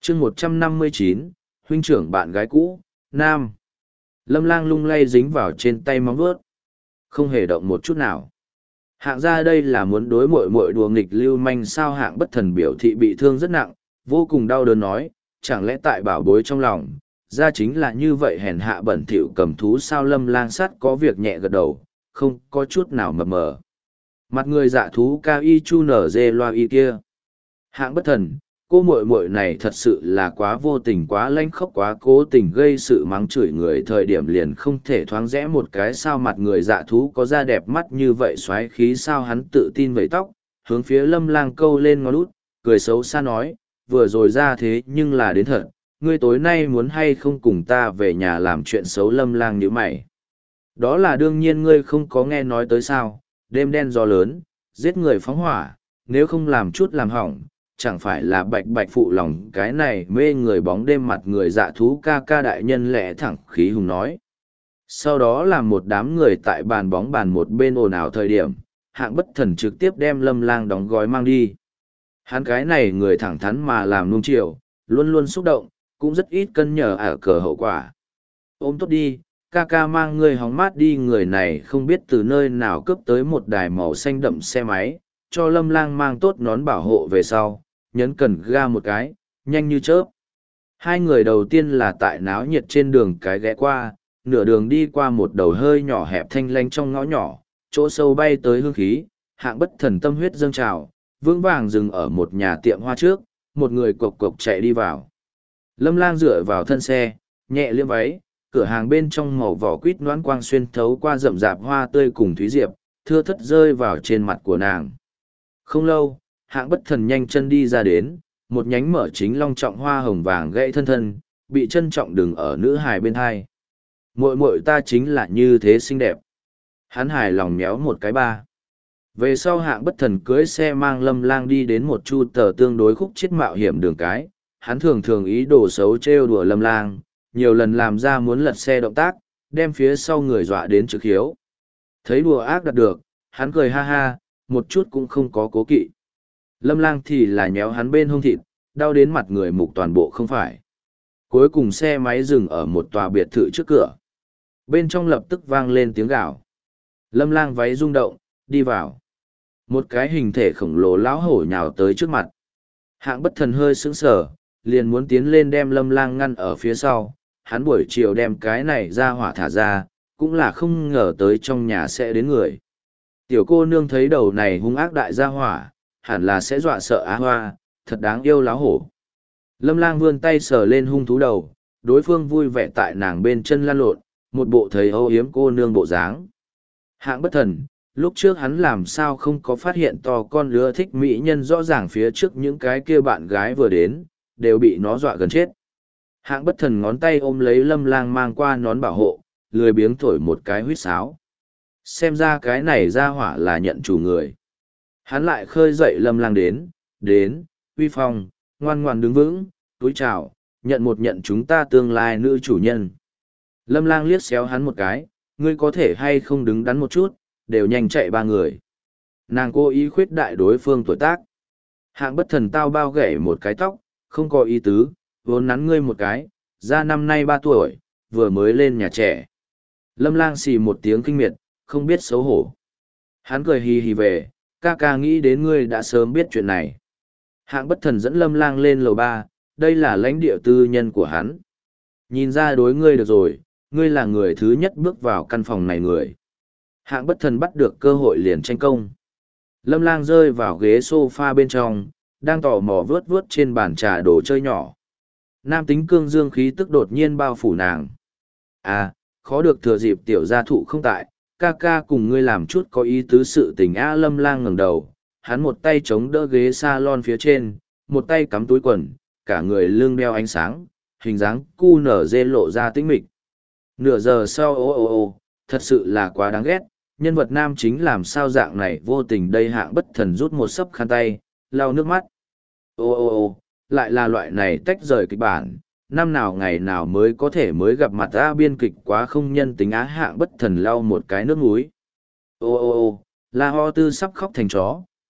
chương 159, huynh trưởng bạn gái cũ, Nam. Lâm Lang lung lay dính vào trên tay móng vuốt, không hề động một chút nào. Hạng ra đây là muốn đối muội muội đùa nghịch lưu manh sao? Hạng Bất Thần biểu thị bị thương rất nặng, vô cùng đau đớn nói, chẳng lẽ tại bảo bối trong lòng, ra chính là như vậy hèn hạ bẩn thỉu cầm thú sao? Lâm Lang sát có việc nhẹ gật đầu, không có chút nào mập mờ. Mặt người dạ thú cao y chu nở dê loa y kia. Hạng Bất Thần, cô muội muội này thật sự là quá vô tình, quá lanh khốc, quá cố tình gây sự mắng chửi người thời điểm liền không thể thoáng rẽ một cái sao? Mặt người dạ thú có da đẹp mắt như vậy xoáy khí sao? Hắn tự tin vẩy tóc, hướng phía Lâm Lang câu lên ngón út, cười xấu xa nói, vừa rồi ra thế nhưng là đến thật, ngươi tối nay muốn hay không cùng ta về nhà làm chuyện xấu? Lâm Lang nhíu mày. Đó là đương nhiên, ngươi không có nghe nói tới sao? Đêm đen gió lớn, giết người phóng hỏa, nếu không làm chút làm hỏng, chẳng phải là bạch bạch phụ lòng cái này mê người bóng đêm. Mặt người dạ thú ca ca đại nhân lẽ thẳng khí hùng nói. Sau đó là một đám người tại bàn bóng bàn một bên ồn ào thời điểm, Hạng Bất Thần trực tiếp đem Lâm Lang đóng gói mang đi. Hắn cái này người thẳng thắn mà làm nung chiều, luôn luôn xúc động, cũng rất ít cân nhờ ở cờ hậu quả. Ôm tốt đi, ca ca mang người hóng mát đi. Người này không biết từ nơi nào cướp tới một đài màu xanh đậm xe máy, cho Lâm Lang mang tốt nón bảo hộ về sau, nhấn cần ga một cái, nhanh như chớp. Hai người đầu tiên là tại náo nhiệt trên đường cái ghé qua, nửa đường đi qua một đầu hơi nhỏ hẹp thanh lanh trong ngõ nhỏ, chỗ sâu bay tới hương khí. Hạng Bất Thần tâm huyết dâng trào, vững vàng dừng ở một nhà tiệm hoa trước, một người cộc cộc chạy đi vào. Lâm Lang dựa vào thân xe, nhẹ liếm váy, cửa hàng bên trong màu vỏ quýt noãn quang xuyên thấu qua rậm rạp hoa tươi cùng thúy diệp, thưa thất rơi vào trên mặt của nàng. Không lâu, Hạng Bất Thần nhanh chân đi ra đến, một nhánh mở chính long trọng hoa hồng vàng gãy thân thân, bị trân trọng đừng ở nữ hài bên hai. Muội muội ta chính là như thế xinh đẹp. Hắn hài lòng méo một cái ba. Về sau Hạng Bất Thần cưới xe mang Lâm Lang đi đến một chu tờ tương đối khúc chết mạo hiểm đường cái. Hắn thường thường ý đồ xấu trêu đùa Lâm Lang, nhiều lần làm ra muốn lật xe động tác, đem phía sau người dọa đến trực hiếu. Thấy đùa ác đạt được, hắn cười ha ha, một chút cũng không có cố kỵ. Lâm Lang thì là nhéo hắn bên hông thịt, đau đến mặt người mục toàn bộ không phải. Cuối cùng xe máy dừng ở một tòa biệt thự trước cửa. Bên trong lập tức vang lên tiếng gào. Lâm Lang váy rung động, đi vào. Một cái hình thể khổng lồ lão hổ nhào tới trước mặt. Hạng Bất Thần hơi sững sờ, liền muốn tiến lên đem Lâm Lang ngăn ở phía sau. Hắn buổi chiều đem cái này ra hỏa thả ra, cũng là không ngờ tới trong nhà sẽ đến người. Tiểu cô nương thấy đầu này hung ác đại gia hỏa, hẳn là sẽ dọa sợ Á Hoa, thật đáng yêu láo hổ. Lâm Lang vươn tay sờ lên hung thú đầu, đối phương vui vẻ tại nàng bên chân lăn lộn, một bộ thấy âu yếm cô nương bộ dáng. Hạng Bất Thần, lúc trước hắn làm sao không có phát hiện to con lứa thích mỹ nhân rõ ràng phía trước những cái kia bạn gái vừa đến, đều bị nó dọa gần chết. Hạng Bất Thần ngón tay ôm lấy Lâm Lang mang qua nón bảo hộ, lười biếng thổi một cái huýt sáo. Xem ra cái này ra hỏa là nhận chủ người. Hắn lại khơi dậy Lâm Lang đến, uy phong, ngoan ngoan đứng vững, túi chào, nhận chúng ta tương lai nữ chủ nhân. Lâm Lang liếc xéo hắn một cái, ngươi có thể hay không đứng đắn một chút, đều nhanh chạy ba người. Nàng cố ý khuyết đại đối phương tuổi tác. Hạng Bất Thần tao bao gãy một cái tóc, không có ý tứ, vốn nắn ngươi một cái, ra năm nay 3 tuổi, vừa mới lên nhà trẻ. Lâm Lang xì một tiếng kinh miệt, không biết xấu hổ. Hắn cười hì hì về, ca ca nghĩ đến ngươi đã sớm biết chuyện này. Hạng Bất Thần dẫn Lâm Lang lên lầu 3, đây là lãnh địa tư nhân của hắn. Nhìn ra đối ngươi được rồi, ngươi là người thứ nhất bước vào căn phòng này người. Hạng Bất Thần bắt được cơ hội liền tranh công. Lâm Lang rơi vào ghế sofa bên trong, đang tò mò vớt vớt trên bàn trà đồ chơi nhỏ. Nam tính cương dương khí tức đột nhiên bao phủ nàng. À, khó được thừa dịp tiểu gia thụ không tại, ca ca cùng ngươi làm chút có ý tứ sự tình. A. Lâm Lang ngẩng đầu, hắn một tay chống đỡ ghế salon phía trên, một tay cắm túi quần, cả người lưng đeo ánh sáng, hình dáng cu nở dê lộ ra tĩnh mịch. Nửa giờ sau thật sự là quá đáng ghét, nhân vật nam chính làm sao dạng này vô tình đây. Hạng Bất Thần rút một sấp khăn tay, lau nước mắt. Lại là loại này tách rời kịch bản, năm nào ngày nào mới có thể mới gặp mặt. A. Biên kịch quá không nhân tính á. Hạng Bất Thần lau một cái nước mũi. La Ho Tư sắp khóc thành chó,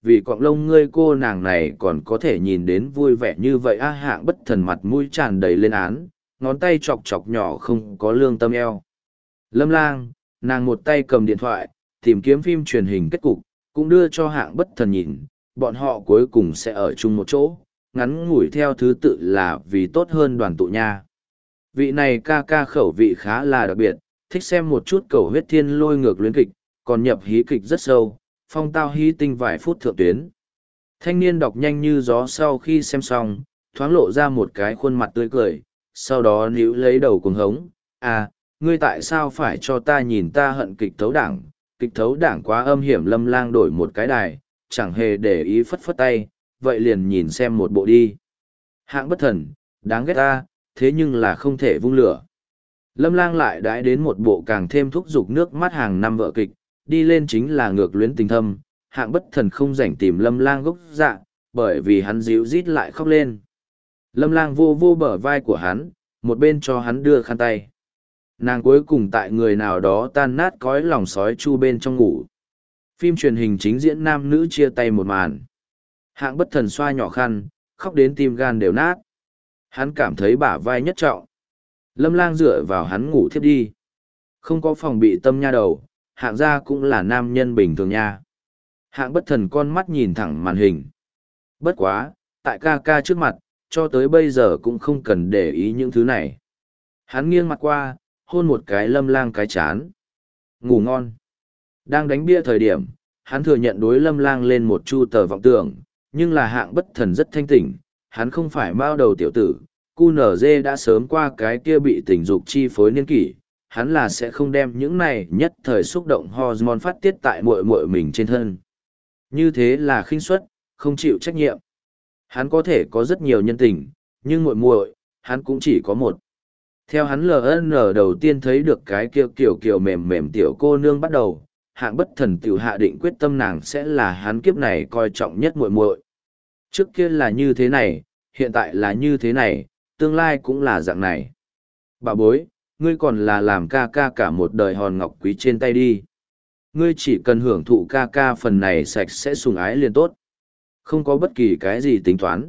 vì cọng lông ngươi cô nàng này còn có thể nhìn đến vui vẻ như vậy á. Hạng Bất Thần mặt mũi tràn đầy lên án, ngón tay chọc chọc nhỏ không có lương tâm eo. Lâm Lang, nàng một tay cầm điện thoại, tìm kiếm phim truyền hình kết cục, cũng đưa cho Hạng Bất Thần nhìn, bọn họ cuối cùng sẽ ở chung một chỗ, ngắn ngủi theo thứ tự là vì tốt hơn đoàn tụ nha. Vị này ca ca khẩu vị khá là đặc biệt, thích xem một chút cầu huyết thiên lôi ngược luyến kịch, còn nhập hí kịch rất sâu, phong tao hí tinh vài phút thượng tuyến. Thanh niên đọc nhanh như gió sau khi xem xong, thoáng lộ ra một cái khuôn mặt tươi cười, sau đó níu lấy đầu cuồng hống. À, ngươi tại sao phải cho ta nhìn ta hận kịch thấu đảng? Kịch thấu đảng quá âm hiểm. Lâm Lang đổi một cái đài, chẳng hề để ý phất phất tay, vậy liền nhìn xem một bộ đi. Hạng Bất Thần, đáng ghét ta, thế nhưng là không thể vung lửa. Lâm Lang lại đãi đến một bộ càng thêm thúc giục nước mắt hàng năm vợ kịch, đi lên chính là ngược luyến tình thâm. Hạng Bất Thần không rảnh tìm Lâm Lang gốc dạ, bởi vì hắn díu rít lại khóc lên. Lâm Lang vô vô bờ vai của hắn, một bên cho hắn đưa khăn tay. Nàng cuối cùng tại người nào đó tan nát cõi lòng sói chu bên trong ngủ. Phim truyền hình chính diễn nam nữ chia tay một màn. Hạng Bất Thần xoa nhỏ khăn, khóc đến tim gan đều nát. Hắn cảm thấy bả vai nhất trọng. Lâm Lang dựa vào hắn ngủ thiếp đi. Không có phòng bị tâm nha đầu, Hạng gia cũng là nam nhân bình thường nha. Hạng Bất Thần con mắt nhìn thẳng màn hình. Bất quá, tại ca ca trước mặt, cho tới bây giờ cũng không cần để ý những thứ này. Hắn nghiêng mặt qua, hôn một cái Lâm Lang cái chán. Ngủ ngon. Đang đánh bia thời điểm, hắn thừa nhận đối Lâm Lang lên một chu tờ vọng tưởng, nhưng là Hạng Bất Thần rất thanh tỉnh, hắn không phải mao đầu tiểu tử, QNZ đã sớm qua cái kia bị tình dục chi phối niên kỷ, hắn là sẽ không đem những này nhất thời xúc động hormone phát tiết tại muội muội mình trên thân. Như thế là khinh suất, không chịu trách nhiệm. Hắn có thể có rất nhiều nhân tình, nhưng muội muội, hắn cũng chỉ có một. Theo hắn LN đầu tiên thấy được cái kia kiểu kiểu mềm mềm tiểu cô nương bắt đầu, Hạng Bất Thần tiểu hạ định quyết tâm nàng sẽ là hắn kiếp này coi trọng nhất muội muội. Trước kia là như thế này, hiện tại là như thế này, tương lai cũng là dạng này. Bà bối, ngươi còn là làm ca ca cả một đời hòn ngọc quý trên tay đi. Ngươi chỉ cần hưởng thụ ca ca phần này sạch sẽ sủng ái liền tốt. Không có bất kỳ cái gì tính toán.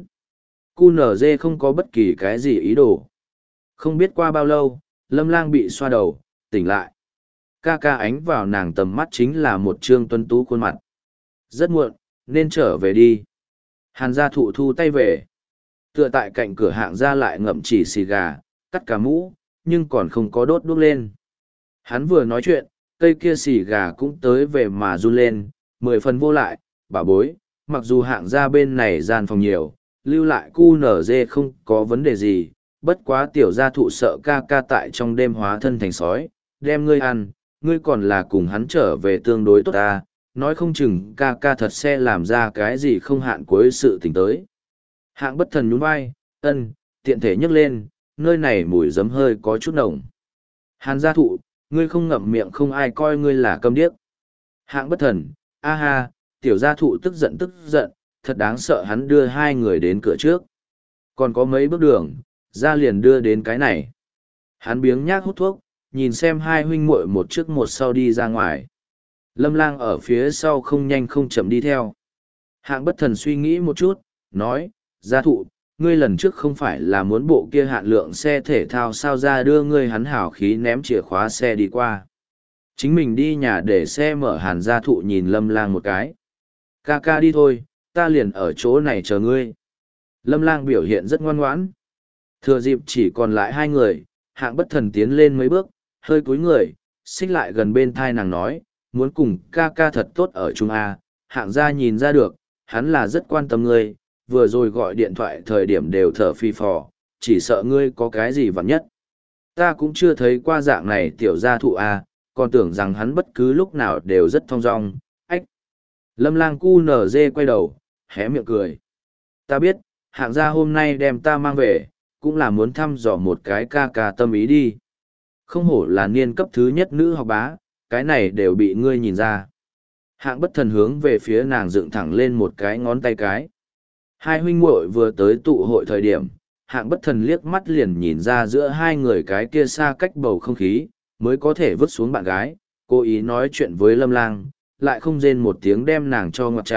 QNZ không có bất kỳ cái gì ý đồ. Không biết qua bao lâu, Lâm Lang bị xoa đầu, tỉnh lại. Ca ca ánh vào nàng tầm mắt chính là một trương tuấn tú khuôn mặt. Rất muộn, nên trở về đi. Hàn gia thụ thu tay về. Tựa tại cạnh cửa Hạng gia lại ngậm chỉ xì gà, cắt cả mũ, nhưng còn không có đốt đuốc lên. Hắn vừa nói chuyện, cây kia xì gà cũng tới về mà run lên, 10 phần vô lại, bà bối, mặc dù Hạng gia bên này gian phòng nhiều, lưu lại QNZ không có vấn đề gì, bất quá tiểu gia thụ sợ ca ca tại trong đêm hóa thân thành sói, đem ngươi ăn, ngươi còn là cùng hắn trở về tương đối tốt ta, nói không chừng ca ca thật sẽ làm ra cái gì không hạn cuối sự tình tới. Hạng Bất Thần nhún vai, tiện thể nhấc lên, nơi này mùi giấm hơi có chút nồng. Hàn gia thụ, ngươi không ngậm miệng không ai coi ngươi là câm điếc. Hạng Bất Thần, a ha, tiểu gia thụ tức giận, thật đáng sợ. Hắn đưa hai người đến cửa trước. Còn có mấy bước đường, ra liền đưa đến cái này. Hắn biếng nhác hút thuốc, nhìn xem hai huynh muội một trước một sau đi ra ngoài. Lâm Lang ở phía sau không nhanh không chậm đi theo. Hạng Bất Thần suy nghĩ một chút, nói, gia thụ, ngươi lần trước không phải là muốn bộ kia hạn lượng xe thể thao sao ra đưa ngươi. Hắn hào khí ném chìa khóa xe đi qua. Chính mình đi nhà để xe mở. Hàn gia thụ nhìn Lâm Lang một cái. Ca ca đi thôi, ta liền ở chỗ này chờ ngươi. Lâm Lang biểu hiện rất ngoan ngoãn. Thừa dịp chỉ còn lại hai người, Hạng Bất Thần tiến lên mấy bước, hơi cúi người, xích lại gần bên thai nàng nói, muốn cùng ca ca thật tốt ở chung A. Hạng gia nhìn ra được, hắn là rất quan tâm ngươi, vừa rồi gọi điện thoại thời điểm đều thở phì phò, chỉ sợ ngươi có cái gì vặn nhất. Ta cũng chưa thấy qua dạng này tiểu gia thụ A, còn tưởng rằng hắn bất cứ lúc nào đều rất thong dong. Ách! Lâm Lang QNZ quay đầu, hé miệng cười. Ta biết, Hạng gia hôm nay đem ta mang về, cũng là muốn thăm dò một cái ca ca tâm ý đi. Không hổ là niên cấp thứ nhất nữ học bá, cái này đều bị ngươi nhìn ra. Hạng Bất Thần hướng về phía nàng dựng thẳng lên một cái ngón tay cái. Hai huynh muội vừa tới tụ hội thời điểm, Hạng Bất Thần liếc mắt liền nhìn ra giữa hai người cái kia xa cách bầu không khí, mới có thể vứt xuống bạn gái, cố ý nói chuyện với Lâm Lang, lại không rên một tiếng đem nàng cho ngoặt chạy,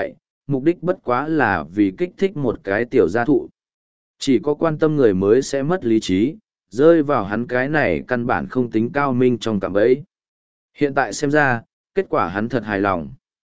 mục đích bất quá là vì kích thích một cái tiểu gia thụ. Chỉ có quan tâm người mới sẽ mất lý trí, rơi vào hắn cái này căn bản không tính cao minh trong cạm bẫy. Hiện tại xem ra, kết quả hắn thật hài lòng.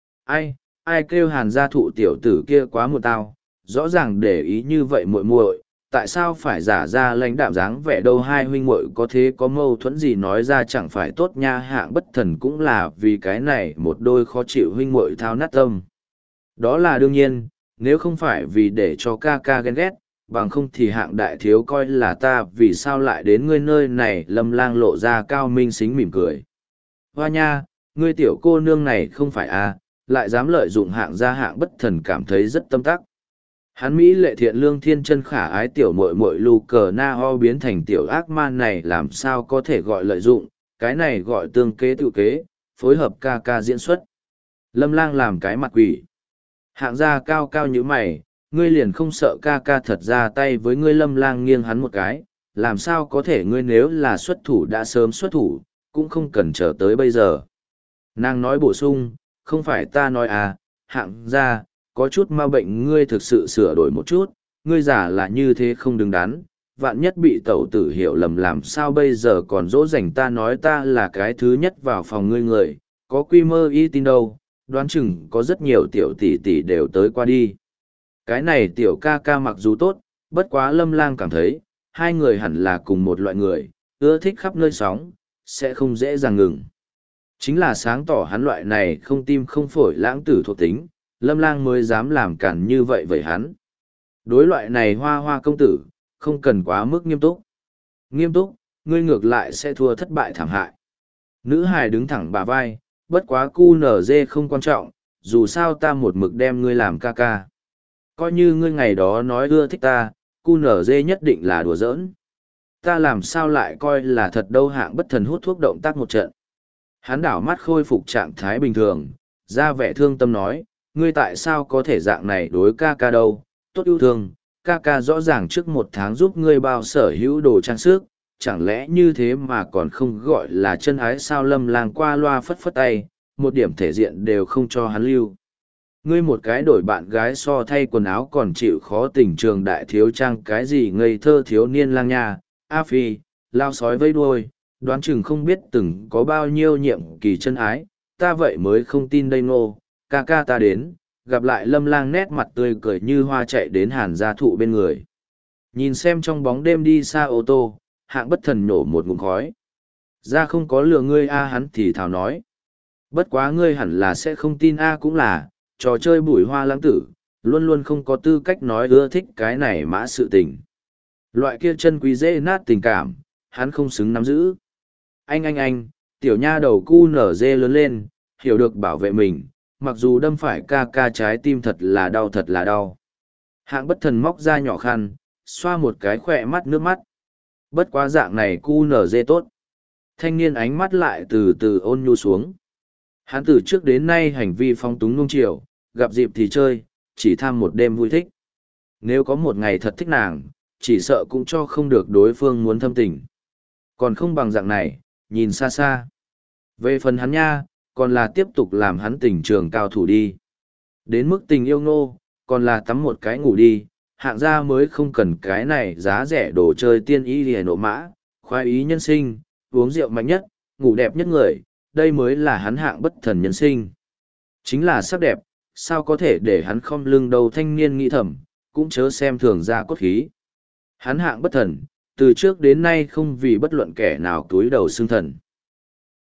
Ai kêu Hàn gia thụ tiểu tử kia quá một tao, rõ ràng để ý như vậy muội muội, tại sao phải giả ra lãnh đạm dáng vẻ đâu, hai huynh muội có thế có mâu thuẫn gì nói ra chẳng phải tốt nha. Hạng Bất Thần cũng là vì cái này một đôi khó chịu huynh muội thao nát tâm. Đó là đương nhiên, nếu không phải vì để cho ca ca ghen ghét, bằng không thì Hạng đại thiếu coi là ta vì sao lại đến ngươi nơi này. Lâm Lang lộ ra cao minh xính mỉm cười. Hoa nha, ngươi tiểu cô nương này không phải à, lại dám lợi dụng Hạng gia. Hạng Bất Thần cảm thấy rất tâm tắc. Hắn mỹ lệ thiện lương thiên chân khả ái tiểu muội muội lù cờ na ho biến thành tiểu ác ma này làm sao có thể gọi lợi dụng, cái này gọi tương kế tự kế, phối hợp ca ca diễn xuất. Lâm Lang làm cái mặt quỷ. Hạng gia cao cao như mày, ngươi liền không sợ ca ca thật ra tay với ngươi. Lâm Lang nghiêng hắn một cái, làm sao có thể, ngươi nếu là xuất thủ đã sớm xuất thủ, cũng không cần chờ tới bây giờ. Nàng nói bổ sung, không phải ta nói à, Hạng gia, có chút ma bệnh ngươi thực sự sửa đổi một chút, ngươi giả là như thế không đứng đắn, vạn nhất bị tẩu tử hiểu lầm làm sao bây giờ còn dỗ dành ta nói ta là cái thứ nhất vào phòng ngươi người, có quy mơ y tin đâu, đoán chừng có rất nhiều tiểu tỷ tỷ đều tới qua đi. Cái này tiểu ca ca mặc dù tốt, bất quá Lâm Lang cảm thấy, hai người hẳn là cùng một loại người, ưa thích khắp nơi sóng, sẽ không dễ dàng ngừng. Chính là sáng tỏ hắn loại này không tim không phổi lãng tử thuộc tính, Lâm Lang mới dám làm cản như vậy với hắn. Đối loại này hoa hoa công tử, không cần quá mức nghiêm túc. Nghiêm túc, ngươi ngược lại sẽ thua thất bại thảm hại. Nữ hài đứng thẳng bả vai, bất quá cu nở dê không quan trọng, dù sao ta một mực đem ngươi làm ca ca. Coi như ngươi ngày đó nói ưa thích ta, cu nở dê nhất định là đùa giỡn. Ta làm sao lại coi là thật đâu. Hạng Bất Thần hút thuốc động tác một trận. Hắn đảo mắt khôi phục trạng thái bình thường, ra vẻ thương tâm nói, ngươi tại sao có thể dạng này đối ca ca đâu, tốt yêu thương, ca ca rõ ràng trước một tháng giúp ngươi bao sở hữu đồ trang sức, chẳng lẽ như thế mà còn không gọi là chân ái sao. Lâm Lang qua loa phất phất tay, một điểm thể diện đều không cho hắn lưu. Ngươi một cái đổi bạn gái so thay quần áo còn chịu khó tình trường đại thiếu trang cái gì ngây thơ thiếu niên lang nha, A Phi, lao sói vây đuôi, đoán chừng không biết từng có bao nhiêu nhiệm kỳ chân ái, ta vậy mới không tin đây ngô. Ca ca ta đến, gặp lại Lâm Lang nét mặt tươi cười như hoa chạy đến Hàn gia thụ bên người. Nhìn xem trong bóng đêm đi xa ô tô, Hạng Bất Thần nổ một ngụm khói. Ra không có lừa ngươi a, hắn thì thào nói. Bất quá ngươi hẳn là sẽ không tin a, cũng là, trò chơi bùi hoa lãng tử, luôn luôn không có tư cách nói ưa thích cái này mã sự tình. Loại kia chân quý dễ nát tình cảm, hắn không xứng nắm giữ. Anh, tiểu nha đầu cu nở dê lớn lên, hiểu được bảo vệ mình, mặc dù đâm phải ca ca trái tim thật là đau thật là đau. Hạng Bất Thần móc ra nhỏ khăn, xoa một cái khỏe mắt nước mắt. Bất quá dạng này cu nở dê tốt. Thanh niên ánh mắt lại từ từ ôn nhu xuống. Hắn từ trước đến nay hành vi phong túng nuông chiều, gặp dịp thì chơi, chỉ tham một đêm vui thích. Nếu có một ngày thật thích nàng, chỉ sợ cũng cho không được đối phương muốn thâm tình. Còn không bằng dạng này, nhìn xa xa. Về phần hắn nha, còn là tiếp tục làm hắn tình trường cao thủ đi. Đến mức tình yêu nô, còn là tắm một cái ngủ đi, Hạng gia mới không cần cái này giá rẻ đồ chơi tiên y lìa nộ mã, khoái ý nhân sinh, uống rượu mạnh nhất, ngủ đẹp nhất người, đây mới là hắn Hạng Bất Thần nhân sinh. Chính là sắc đẹp, sao có thể để hắn không lưng đầu thanh niên nghĩ thầm, cũng chớ xem thường ra cốt khí. Hắn Hạng Bất Thần, từ trước đến nay không vì bất luận kẻ nào túi đầu xưng thần.